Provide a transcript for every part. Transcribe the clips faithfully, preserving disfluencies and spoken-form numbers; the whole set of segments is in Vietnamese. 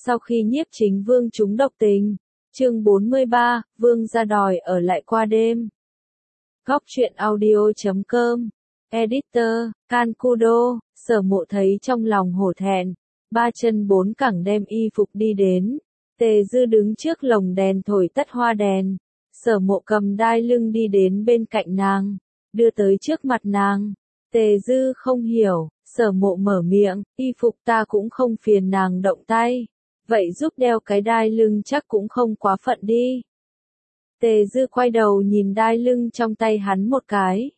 Sau khi Nhiếp Chính Vương trúng độc tình, chương bốn mươi ba, Vương gia đòi ở lại qua đêm. Góc truyện audio chấm com, Editor, Kankudo, Sở Mộ thấy trong lòng hổ thẹn, ba chân bốn cẳng đem y phục đi đến. Tề Dư đứng trước lồng đèn thổi tắt hoa đèn. Sở Mộ cầm đai lưng đi đến bên cạnh nàng, đưa tới trước mặt nàng. Tề Dư không hiểu, Sở Mộ mở miệng, y phục ta cũng không phiền nàng động tay. Vậy giúp đeo cái đai lưng chắc cũng không quá phận đi. Tề Dư quay đầu nhìn đai lưng trong tay hắn một cái.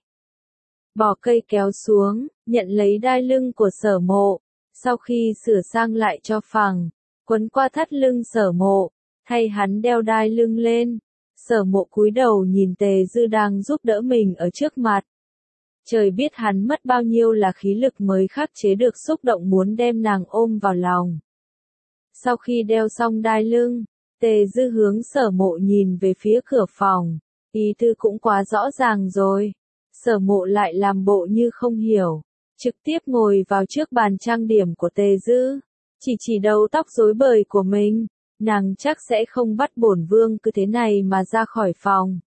Bỏ cây kéo xuống, nhận lấy đai lưng của Sở Mộ. Sau khi sửa sang lại cho phẳng, quấn qua thắt lưng Sở Mộ, thay hắn đeo đai lưng lên. Sở Mộ cúi đầu nhìn Tề Dư đang giúp đỡ mình ở trước mặt. Trời biết hắn mất bao nhiêu là khí lực mới khắc chế được xúc động muốn đem nàng ôm vào lòng. Sau khi đeo xong đai lưng, Tề Dư hướng Sở Mộ nhìn về phía cửa phòng. Ý tư cũng quá rõ ràng rồi. Sở Mộ lại làm bộ như không hiểu. Trực tiếp ngồi vào trước bàn trang điểm của Tề Dư. Chỉ chỉ đầu tóc rối bời của mình. Nàng chắc sẽ không bắt bổn vương cứ thế này mà ra khỏi phòng.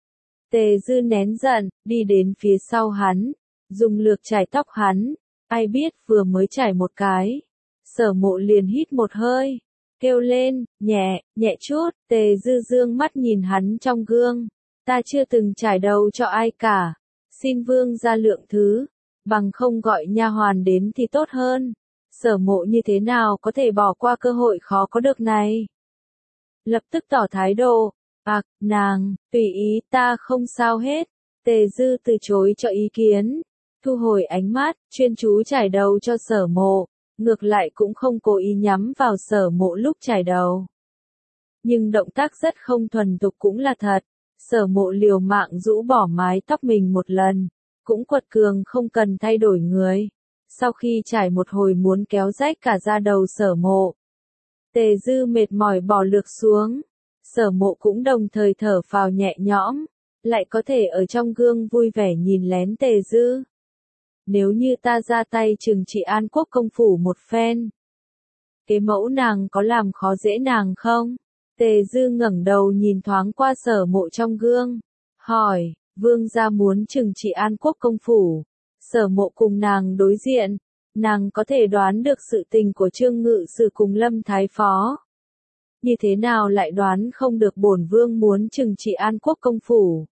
Tề Dư nén giận, đi đến phía sau hắn. Dùng lược chải tóc hắn. Ai biết vừa mới chải một cái. Sở Mộ liền hít một hơi, kêu lên, nhẹ, nhẹ chút. Tề Dư dương mắt nhìn hắn trong gương. Ta chưa từng trải đầu cho ai cả. Xin vương gia lượng thứ, bằng không gọi nha hoàn đến thì tốt hơn. Sở Mộ như thế nào có thể bỏ qua cơ hội khó có được này. Lập tức tỏ thái độ, à, nàng, tùy ý ta không sao hết. Tề Dư từ chối cho ý kiến, thu hồi ánh mắt, chuyên chú trải đầu cho Sở Mộ. Ngược lại cũng không cố ý nhắm vào Sở Mộ lúc chải đầu. Nhưng động tác rất không thuần thục cũng là thật. Sở Mộ liều mạng rũ bỏ mái tóc mình một lần. Cũng quật cường không cần thay đổi người. Sau khi trải một hồi muốn kéo rách cả da đầu Sở Mộ. Tề Dư mệt mỏi bỏ lược xuống. Sở Mộ cũng đồng thời thở phào nhẹ nhõm. Lại có thể ở trong gương vui vẻ nhìn lén Tề Dư. Nếu như ta ra tay trừng trị An Quốc công phủ một phen. Cái mẫu nàng có làm khó dễ nàng không? Tề Dư ngẩng đầu nhìn thoáng qua Sở Mộ trong gương. Hỏi, vương gia muốn trừng trị An Quốc công phủ. Sở Mộ cùng nàng đối diện. Nàng có thể đoán được sự tình của Trương Ngự Sử cùng Lâm Thái Phó. Như thế nào lại đoán không được bổn vương muốn trừng trị An Quốc công phủ?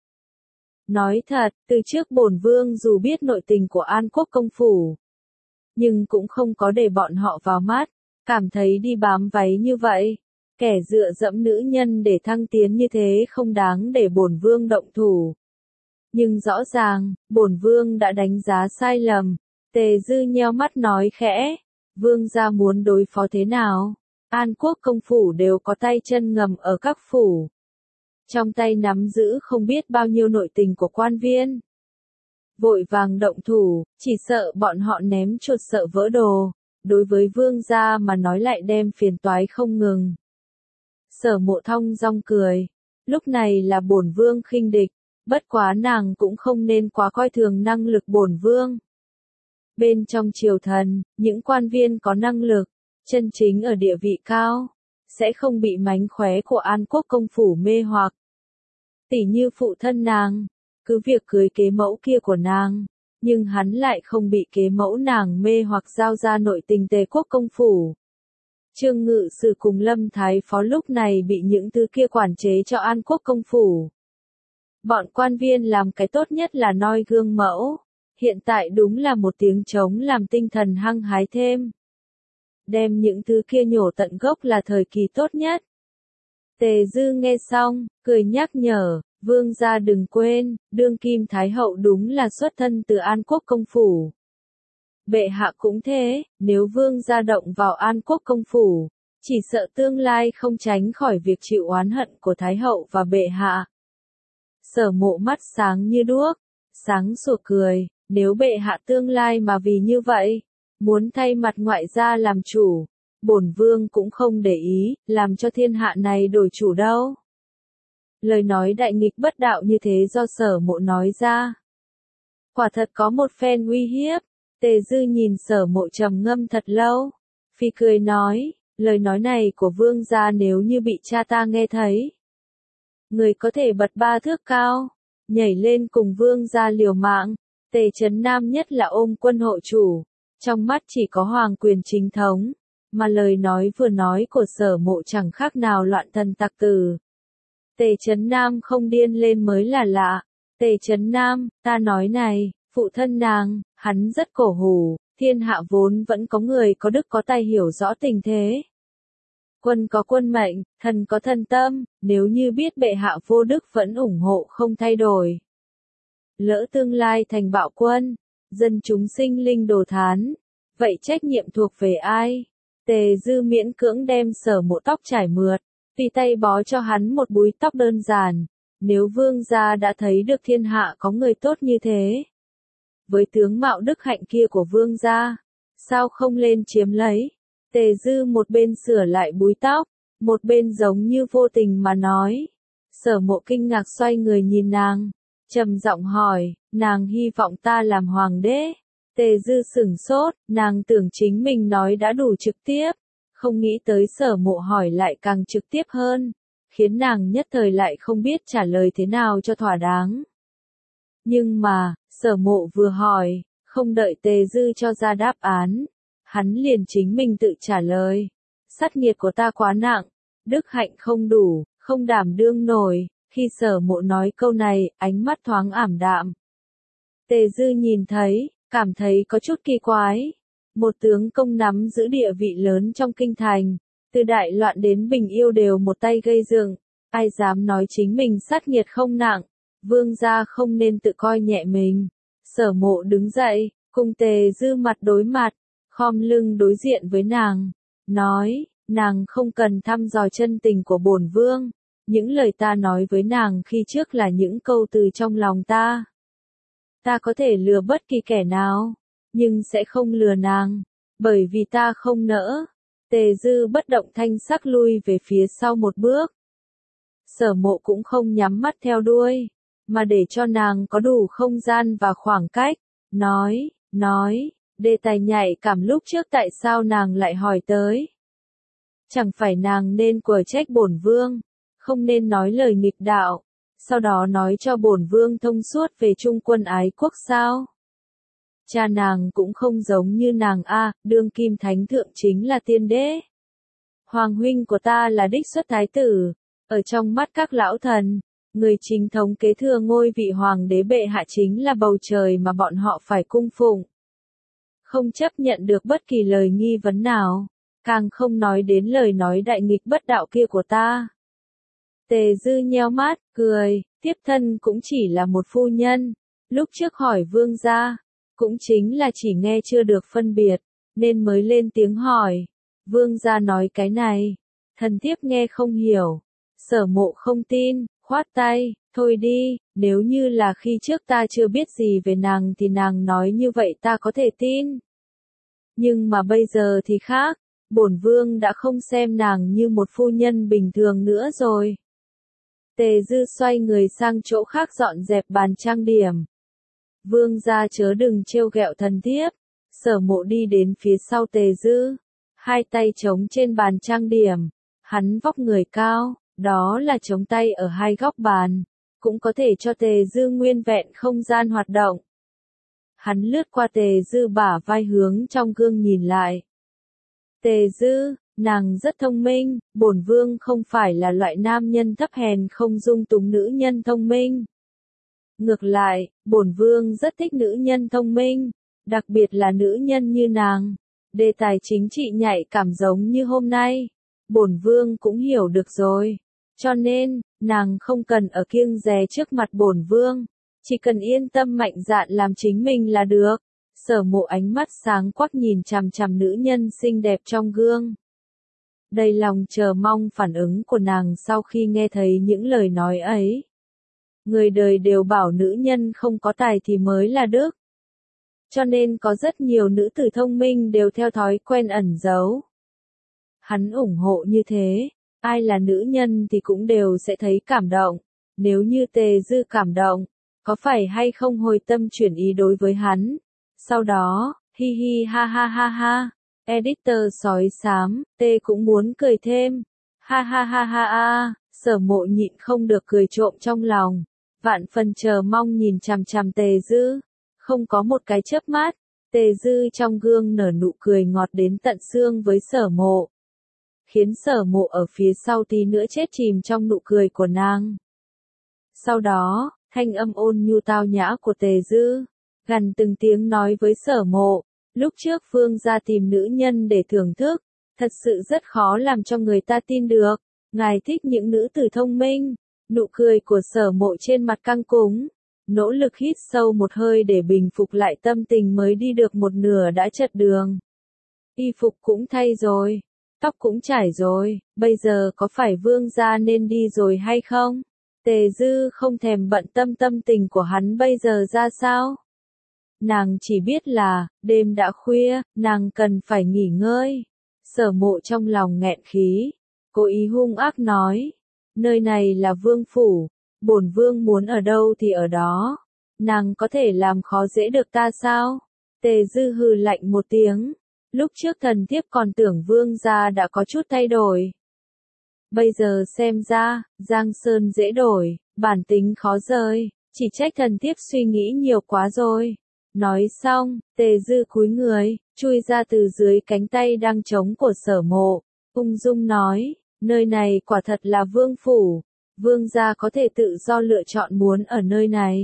Nói thật, từ trước bổn vương dù biết nội tình của An Quốc công phủ, nhưng cũng không có để bọn họ vào mắt, cảm thấy đi bám váy như vậy, kẻ dựa dẫm nữ nhân để thăng tiến như thế không đáng để bổn vương động thủ. Nhưng rõ ràng, bổn vương đã đánh giá sai lầm. Tề Dư nheo mắt nói khẽ, vương gia muốn đối phó thế nào? An Quốc công phủ đều có tay chân ngầm ở các phủ. Trong tay nắm giữ không biết bao nhiêu nội tình của quan viên. Vội vàng động thủ, chỉ sợ bọn họ ném chuột sợ vỡ đồ. Đối với vương gia mà nói lại đem phiền toái không ngừng. Sở Mộ thong dong cười. Lúc này là bổn vương khinh địch. Bất quá nàng cũng không nên quá coi thường năng lực bổn vương. Bên trong triều thần, những quan viên có năng lực, chân chính ở địa vị cao, sẽ không bị mánh khóe của An Quốc công phủ mê hoặc. Tỉ như phụ thân nàng, cứ việc cưới kế mẫu kia của nàng, nhưng hắn lại không bị kế mẫu nàng mê hoặc giao ra nội tình Tề Quốc công phủ. Trương Ngự Sử cùng Lâm Thái Phó lúc này bị những thứ kia quản chế cho An Quốc công phủ. Bọn quan viên làm cái tốt nhất là noi gương mẫu, hiện tại đúng là một tiếng trống làm tinh thần hăng hái thêm. Đem những thứ kia nhổ tận gốc là thời kỳ tốt nhất. Tề Dư nghe xong, cười nhắc nhở, vương gia đừng quên, đương kim thái hậu đúng là xuất thân từ An Quốc công phủ. Bệ hạ cũng thế, nếu vương gia động vào An Quốc công phủ, chỉ sợ tương lai không tránh khỏi việc chịu oán hận của thái hậu và bệ hạ. Sở Mộ mắt sáng như đuốc, sáng sủa cười, nếu bệ hạ tương lai mà vì như vậy, muốn thay mặt ngoại gia làm chủ, bổn vương cũng không để ý, làm cho thiên hạ này đổi chủ đâu. Lời nói đại nghịch bất đạo như thế do Sở Mộ nói ra. Quả thật có một phen uy hiếp. Tề Dư nhìn Sở Mộ trầm ngâm thật lâu. Phi cười nói, Lời nói này của vương gia nếu như bị cha ta nghe thấy. Người có thể bật ba thước cao, nhảy lên cùng vương gia liều mạng. Tề Trấn Nam nhất là ôm quân hộ chủ, trong mắt chỉ có hoàng quyền chính thống, mà lời nói vừa nói của Sở Mộ chẳng khác nào loạn thần tặc tử. Tề Trấn Nam không điên lên mới là lạ. Tề Trấn Nam, ta nói này, phụ thân nàng, hắn rất cổ hủ, thiên hạ vốn vẫn có người có đức có tài hiểu rõ tình thế. Quân có quân mệnh, thần có thần tâm, nếu như biết bệ hạ vô đức vẫn ủng hộ không thay đổi. Lỡ tương lai thành bạo quân, dân chúng sinh linh đồ thán, vậy trách nhiệm thuộc về ai? Tề Dư miễn cưỡng đem Sở Mộ tóc trải mượt, tùy tay bó cho hắn một búi tóc đơn giản. Nếu vương gia đã thấy được thiên hạ có người tốt như thế, với tướng mạo đức hạnh kia của vương gia, sao không lên chiếm lấy? Tề Dư một bên sửa lại búi tóc, một bên giống như vô tình mà nói. Sở Mộ kinh ngạc xoay người nhìn nàng, trầm giọng hỏi, nàng hy vọng ta làm hoàng đế. Tề Dư sửng sốt, nàng tưởng chính mình nói đã đủ trực tiếp, không nghĩ tới Sở Mộ hỏi lại càng trực tiếp hơn, khiến nàng nhất thời lại không biết trả lời thế nào cho thỏa đáng. Nhưng mà, Sở Mộ vừa hỏi, không đợi Tề Dư cho ra đáp án, hắn liền chính mình tự trả lời. Sát nghiệt của ta quá nặng, đức hạnh không đủ, không đảm đương nổi. Khi Sở Mộ nói câu này, ánh mắt thoáng ảm đạm. Tề Dư nhìn thấy, cảm thấy có chút kỳ quái. Một tướng công nắm giữ địa vị lớn trong kinh thành, từ đại loạn đến bình yêu đều một tay gây dựng, ai dám nói chính mình sát nghiệt không nặng, vương gia không nên tự coi nhẹ mình. Sở Mộ đứng dậy, cùng Tề Dư mặt đối mặt, khom lưng đối diện với nàng, nói, nàng không cần thăm dò chân tình của bổn vương, những lời ta nói với nàng khi trước là những câu từ trong lòng ta. Ta có thể lừa bất kỳ kẻ nào, nhưng sẽ không lừa nàng, bởi vì ta không nỡ. Tề Dư bất động thanh sắc lui về phía sau một bước. Sở Mộ cũng không nhắm mắt theo đuôi, mà để cho nàng có đủ không gian và khoảng cách, nói, nói, đề tài nhạy cảm lúc trước tại sao nàng lại hỏi tới. Chẳng phải nàng nên quở trách bổn vương, không nên nói lời nghịch đạo, sau đó nói cho bổn vương thông suốt về trung quân ái quốc sao? Cha nàng cũng không giống như nàng a, đương kim thánh thượng chính là tiên đế. Hoàng huynh của ta là đích xuất thái tử, ở trong mắt các lão thần, người chính thống kế thừa ngôi vị hoàng đế bệ hạ chính là bầu trời mà bọn họ phải cung phụng. Không chấp nhận được bất kỳ lời nghi vấn nào, càng không nói đến lời nói đại nghịch bất đạo kia của ta. Tề Dư nheo mắt, cười, tiếp thân cũng chỉ là một phu nhân, lúc trước hỏi vương gia, cũng chính là chỉ nghe chưa được phân biệt, nên mới lên tiếng hỏi. Vương gia nói cái này, thần thiếp nghe không hiểu. Sở Mộ không tin, khoát tay, thôi đi, nếu như là khi trước ta chưa biết gì về nàng thì nàng nói như vậy ta có thể tin. Nhưng mà bây giờ thì khác, bổn vương đã không xem nàng như một phu nhân bình thường nữa rồi. Tề Dư xoay người sang chỗ khác dọn dẹp bàn trang điểm. Vương gia chớ đừng trêu ghẹo thần thiếp. Sở Mộ đi đến phía sau Tề Dư, hai tay chống trên bàn trang điểm. Hắn vóc người cao, đó là chống tay ở hai góc bàn, cũng có thể cho Tề Dư nguyên vẹn không gian hoạt động. Hắn lướt qua Tề Dư bả vai hướng trong gương nhìn lại. Tề Dư, nàng rất thông minh, bổn vương không phải là loại nam nhân thấp hèn không dung túng nữ nhân thông minh. Ngược lại, bổn vương rất thích nữ nhân thông minh, đặc biệt là nữ nhân như nàng. Đề tài chính trị nhạy cảm giống như hôm nay, bổn vương cũng hiểu được rồi. Cho nên, nàng không cần ở kiêng dè trước mặt bổn vương, chỉ cần yên tâm mạnh dạn làm chính mình là được. Sở Mộ ánh mắt sáng quắc nhìn chằm chằm nữ nhân xinh đẹp trong gương. Đầy lòng chờ mong phản ứng của nàng sau khi nghe thấy những lời nói ấy. Người đời đều bảo nữ nhân không có tài thì mới là đức. Cho nên có rất nhiều nữ tử thông minh đều theo thói quen ẩn giấu. Hắn ủng hộ như thế, ai là nữ nhân thì cũng đều sẽ thấy cảm động. Nếu như Tề Dư cảm động, có phải hay không hồi tâm chuyển ý đối với hắn? Sau đó, hi hi ha ha ha ha, Editor sói xám, tê cũng muốn cười thêm. Ha ha ha ha ha, Sở Mộ nhịn không được cười trộm trong lòng. Vạn phần chờ mong nhìn chằm chằm Tề Dư. Không có một cái chớp mắt, Tề Dư trong gương nở nụ cười ngọt đến tận xương với Sở Mộ. Khiến Sở Mộ ở phía sau tí nữa chết chìm trong nụ cười của nàng. Sau đó, thanh âm ôn nhu tao nhã của Tề Dư, gằn từng tiếng nói với Sở Mộ. Lúc trước Vương gia tìm nữ nhân để thưởng thức, thật sự rất khó làm cho người ta tin được. Ngài thích những nữ tử thông minh. Nụ cười của Sở Mộ trên mặt căng cứng, nỗ lực hít sâu một hơi để bình phục lại tâm tình mới đi được một nửa đã chật đường. Y phục cũng thay rồi, tóc cũng trải rồi, bây giờ có phải Vương gia nên đi rồi hay không? Tề Dư không thèm bận tâm tâm tình của hắn bây giờ ra sao. Nàng chỉ biết là, đêm đã khuya, nàng cần phải nghỉ ngơi. Sở Mộ trong lòng nghẹn khí, cố ý hung ác nói. Nơi này là vương phủ, bổn vương muốn ở đâu thì ở đó. Nàng có thể làm khó dễ được ta sao? Tề Dư hừ lạnh một tiếng. Lúc trước thần thiếp còn tưởng vương gia đã có chút thay đổi. Bây giờ xem ra, Giang Sơn dễ đổi, bản tính khó rời, chỉ trách thần thiếp suy nghĩ nhiều quá rồi. Nói xong, Tề Dư cúi người, chui ra từ dưới cánh tay đang trống của Sở Mộ, ung dung nói, nơi này quả thật là vương phủ, vương gia có thể tự do lựa chọn muốn ở nơi này.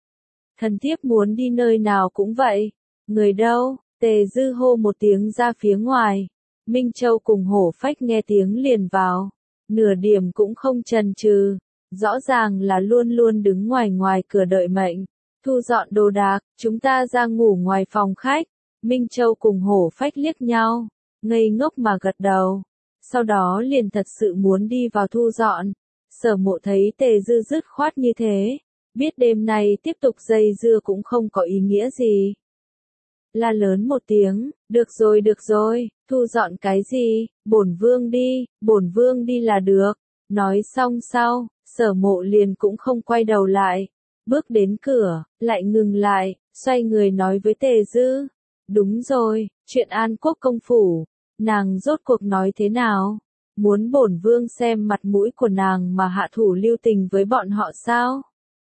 Thần thiếp muốn đi nơi nào cũng vậy. Người đâu? Tề Dư hô một tiếng ra phía ngoài. Minh Châu cùng Hổ Phách nghe tiếng liền vào. Nửa điểm cũng không chần chừ, rõ ràng là luôn luôn đứng ngoài ngoài cửa đợi mệnh. Thu dọn đồ đạc, chúng ta ra ngủ ngoài phòng khách. Minh Châu cùng Hổ Phách liếc nhau, ngây ngốc mà gật đầu. Sau đó liền thật sự muốn đi vào thu dọn. Sở Mộ thấy Tề Dư dứt khoát như thế, biết đêm nay tiếp tục dây dưa cũng không có ý nghĩa gì. La lớn một tiếng, được rồi được rồi, thu dọn cái gì, bổn vương đi, bổn vương đi là được. Nói xong sau, Sở Mộ liền cũng không quay đầu lại, bước đến cửa, lại ngừng lại, xoay người nói với Tề Dư. Đúng rồi, chuyện An Quốc công phủ, nàng rốt cuộc nói thế nào? Muốn bổn vương xem mặt mũi của nàng mà hạ thủ lưu tình với bọn họ sao?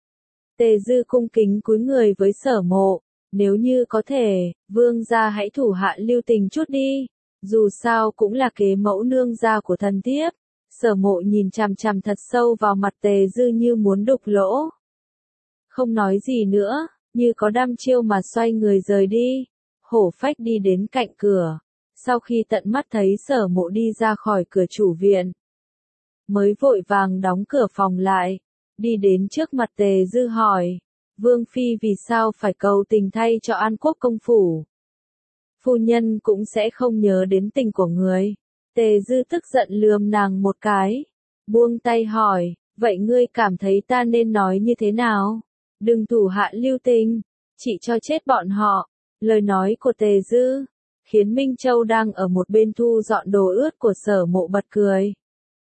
Tề Dư cung kính cúi người với Sở Mộ. Nếu như có thể, vương gia hãy thủ hạ lưu tình chút đi. Dù sao cũng là kế mẫu nương gia của thần thiếp. Sở Mộ nhìn chằm chằm thật sâu vào mặt Tề Dư như muốn đục lỗ. Không nói gì nữa, như có đăm chiêu mà xoay người rời đi. Hổ Phách đi đến cạnh cửa. Sau khi tận mắt thấy Sở Mộ đi ra khỏi cửa chủ viện, mới vội vàng đóng cửa phòng lại, đi đến trước mặt Tề Dư hỏi, Vương Phi vì sao phải cầu tình thay cho An Quốc công phủ? Phu nhân cũng sẽ không nhớ đến tình của người. Tề Dư tức giận lườm nàng một cái, buông tay hỏi, vậy ngươi cảm thấy ta nên nói như thế nào? Đừng thủ hạ lưu tình, chỉ cho chết bọn họ. Lời nói của Tề Dư khiến Minh Châu đang ở một bên thu dọn đồ ướt của Sở Mộ bật cười.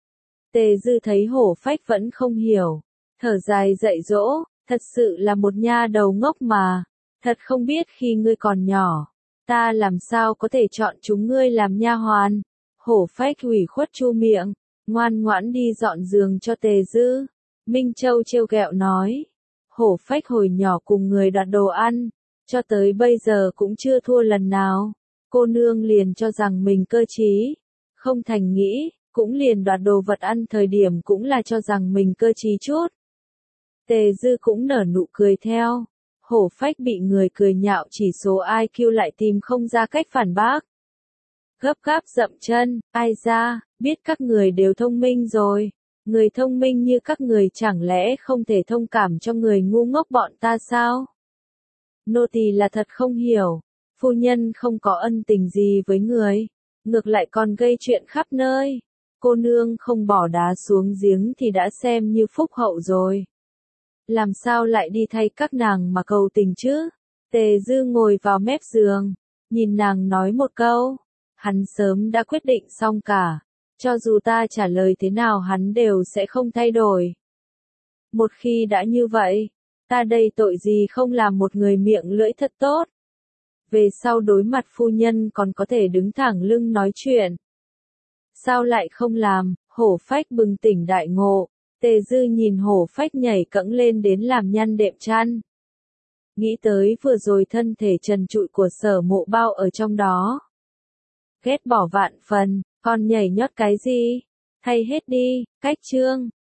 Tề Dư thấy Hổ Phách vẫn không hiểu, thở dài dạy dỗ, thật sự là một nha đầu ngốc mà, thật không biết khi ngươi còn nhỏ, ta làm sao có thể chọn chúng ngươi làm nha hoàn. Hổ Phách ủy khuất chu miệng, ngoan ngoãn đi dọn giường cho Tề Dư. Minh Châu trêu ghẹo nói, Hổ Phách hồi nhỏ cùng người đoạt đồ ăn, cho tới bây giờ cũng chưa thua lần nào. Cô nương liền cho rằng mình cơ trí, không thành nghĩ, cũng liền đoạt đồ vật ăn thời điểm cũng là cho rằng mình cơ trí chút. Tề Dư cũng nở nụ cười theo. Hổ Phách bị người cười nhạo chỉ số i kiu lại tìm không ra cách phản bác. Gấp gáp dậm chân, ai ra, biết các người đều thông minh rồi. Người thông minh như các người chẳng lẽ không thể thông cảm cho người ngu ngốc bọn ta sao? Nô tỳ là thật không hiểu. Phu nhân không có ân tình gì với người, ngược lại còn gây chuyện khắp nơi. Cô nương không bỏ đá xuống giếng thì đã xem như phúc hậu rồi. Làm sao lại đi thay các nàng mà cầu tình chứ? Tề Dư ngồi vào mép giường, nhìn nàng nói một câu. Hắn sớm đã quyết định xong cả. Cho dù ta trả lời thế nào hắn đều sẽ không thay đổi. Một khi đã như vậy, ta đây tội gì không làm một người miệng lưỡi thật tốt. về sau đối mặt phu nhân còn có thể đứng thẳng lưng nói chuyện. Sao lại không làm, hổ phách bừng tỉnh đại ngộ, Tề Dư nhìn hổ phách nhảy cẫng lên đến làm nhăn đệm chăn. Nghĩ tới vừa rồi thân thể trần trụi của Sở Mộ bao ở trong đó. Ghét bỏ vạn phần, con nhảy nhót cái gì? Thay hết đi, cách chương.